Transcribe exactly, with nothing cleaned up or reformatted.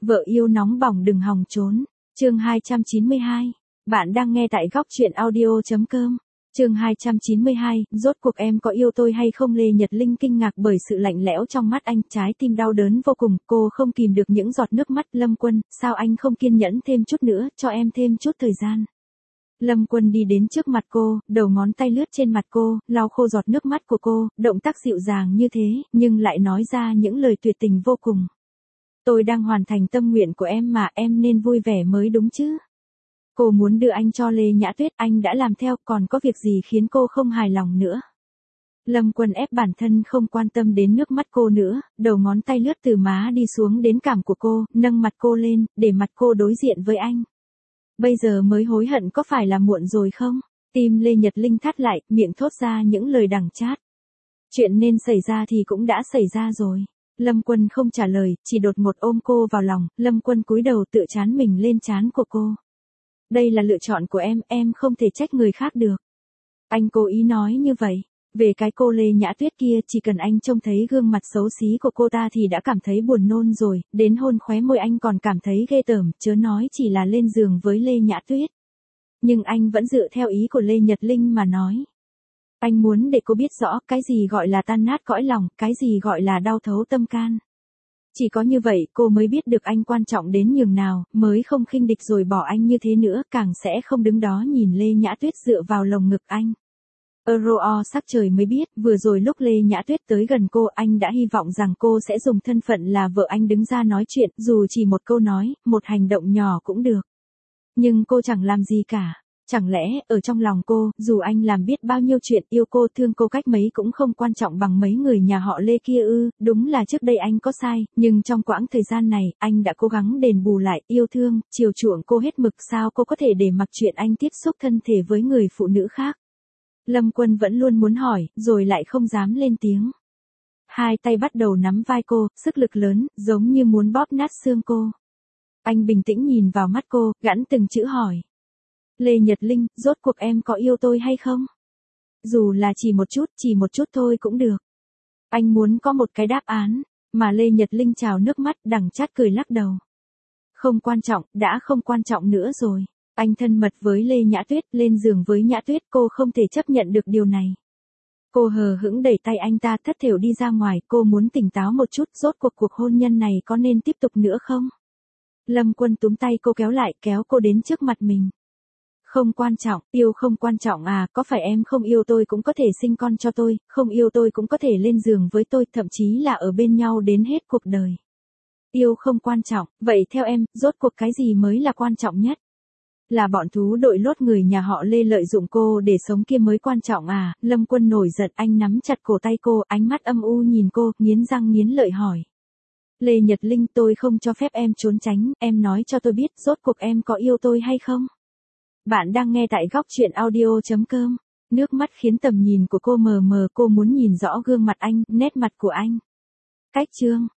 Vợ yêu nóng bỏng đừng hòng trốn. Chương hai trăm chín mươi hai. Bạn đang nghe tại góc truyện audio.com. Chương hai trăm chín mươi hai, rốt cuộc em có yêu tôi hay không? Lê Nhật Linh kinh ngạc bởi sự lạnh lẽo trong mắt anh, trái tim đau đớn vô cùng, cô không kìm được những giọt nước mắt. Lâm Quân, sao anh không kiên nhẫn thêm chút nữa, cho em thêm chút thời gian. Lâm Quân đi đến trước mặt cô, đầu ngón tay lướt trên mặt cô, lau khô giọt nước mắt của cô, động tác dịu dàng như thế, nhưng lại nói ra những lời tuyệt tình vô cùng. Tôi đang hoàn thành tâm nguyện của em mà, em nên vui vẻ mới đúng chứ. Cô muốn đưa anh cho Lê Nhã Tuyết, anh đã làm theo, còn có việc gì khiến cô không hài lòng nữa. Lâm Quân ép bản thân không quan tâm đến nước mắt cô nữa, đầu ngón tay lướt từ má đi xuống đến cằm của cô, nâng mặt cô lên, để mặt cô đối diện với anh. Bây giờ mới hối hận có phải là muộn rồi không? Tim Lê Nhật Linh thắt lại, miệng thốt ra những lời đắng chát. Chuyện nên xảy ra thì cũng đã xảy ra rồi. Lâm Quân không trả lời, chỉ đột ngột ôm cô vào lòng, Lâm Quân cúi đầu tựa trán mình lên trán của cô. Đây là lựa chọn của em, em không thể trách người khác được. Anh cố ý nói như vậy. Về cái cô Lê Nhã Tuyết kia, chỉ cần anh trông thấy gương mặt xấu xí của cô ta thì đã cảm thấy buồn nôn rồi, đến hôn khóe môi anh còn cảm thấy ghê tởm, chớ nói chỉ là lên giường với Lê Nhã Tuyết. Nhưng anh vẫn dựa theo ý của Lê Nhật Linh mà nói. Anh muốn để cô biết rõ cái gì gọi là tan nát cõi lòng, cái gì gọi là đau thấu tâm can. Chỉ có như vậy cô mới biết được anh quan trọng đến nhường nào, mới không khinh địch rồi bỏ anh như thế nữa, càng sẽ không đứng đó nhìn Lê Nhã Tuyết dựa vào lồng ngực anh. Euro sắc trời mới biết, vừa rồi lúc Lê Nhã Tuyết tới gần cô, anh đã hy vọng rằng cô sẽ dùng thân phận là vợ anh đứng ra nói chuyện, dù chỉ một câu nói, một hành động nhỏ cũng được. Nhưng cô chẳng làm gì cả. Chẳng lẽ, ở trong lòng cô, dù anh làm biết bao nhiêu chuyện, yêu cô thương cô cách mấy cũng không quan trọng bằng mấy người nhà họ Lê kia ư? Đúng là trước đây anh có sai, nhưng trong quãng thời gian này, anh đã cố gắng đền bù lại, yêu thương, chiều chuộng cô hết mực, sao cô có thể để mặc chuyện anh tiếp xúc thân thể với người phụ nữ khác? Lâm Quân vẫn luôn muốn hỏi, rồi lại không dám lên tiếng. Hai tay bắt đầu nắm vai cô, sức lực lớn, giống như muốn bóp nát xương cô. Anh bình tĩnh nhìn vào mắt cô, gẵn từng chữ hỏi. Lê Nhật Linh, rốt cuộc em có yêu tôi hay không? Dù là chỉ một chút, chỉ một chút thôi cũng được. Anh muốn có một cái đáp án, mà Lê Nhật Linh trào nước mắt, đằng chát cười lắc đầu. Không quan trọng, đã không quan trọng nữa rồi. Anh thân mật với Lê Nhã Tuyết, lên giường với Nhã Tuyết, cô không thể chấp nhận được điều này. Cô hờ hững đẩy tay anh ta thất thểu đi ra ngoài, cô muốn tỉnh táo một chút, rốt cuộc cuộc hôn nhân này có nên tiếp tục nữa không? Lâm Quân túm tay cô kéo lại, kéo cô đến trước mặt mình. Không quan trọng, yêu không quan trọng à, có phải em không yêu tôi cũng có thể sinh con cho tôi, không yêu tôi cũng có thể lên giường với tôi, thậm chí là ở bên nhau đến hết cuộc đời. Yêu không quan trọng, vậy theo em, rốt cuộc cái gì mới là quan trọng nhất? Là bọn thú đội lốt người nhà họ Lê lợi dụng cô để sống kia mới quan trọng à? Lâm Quân nổi giận, anh nắm chặt cổ tay cô, ánh mắt âm u nhìn cô, nghiến răng nghiến lợi hỏi. Lê Nhật Linh, tôi không cho phép em trốn tránh, em nói cho tôi biết, rốt cuộc em có yêu tôi hay không? Bạn đang nghe tại góc truyện audio.com. Nước mắt khiến tầm nhìn của cô mờ mờ, cô muốn nhìn rõ gương mặt anh, nét mặt của anh. Cách chương.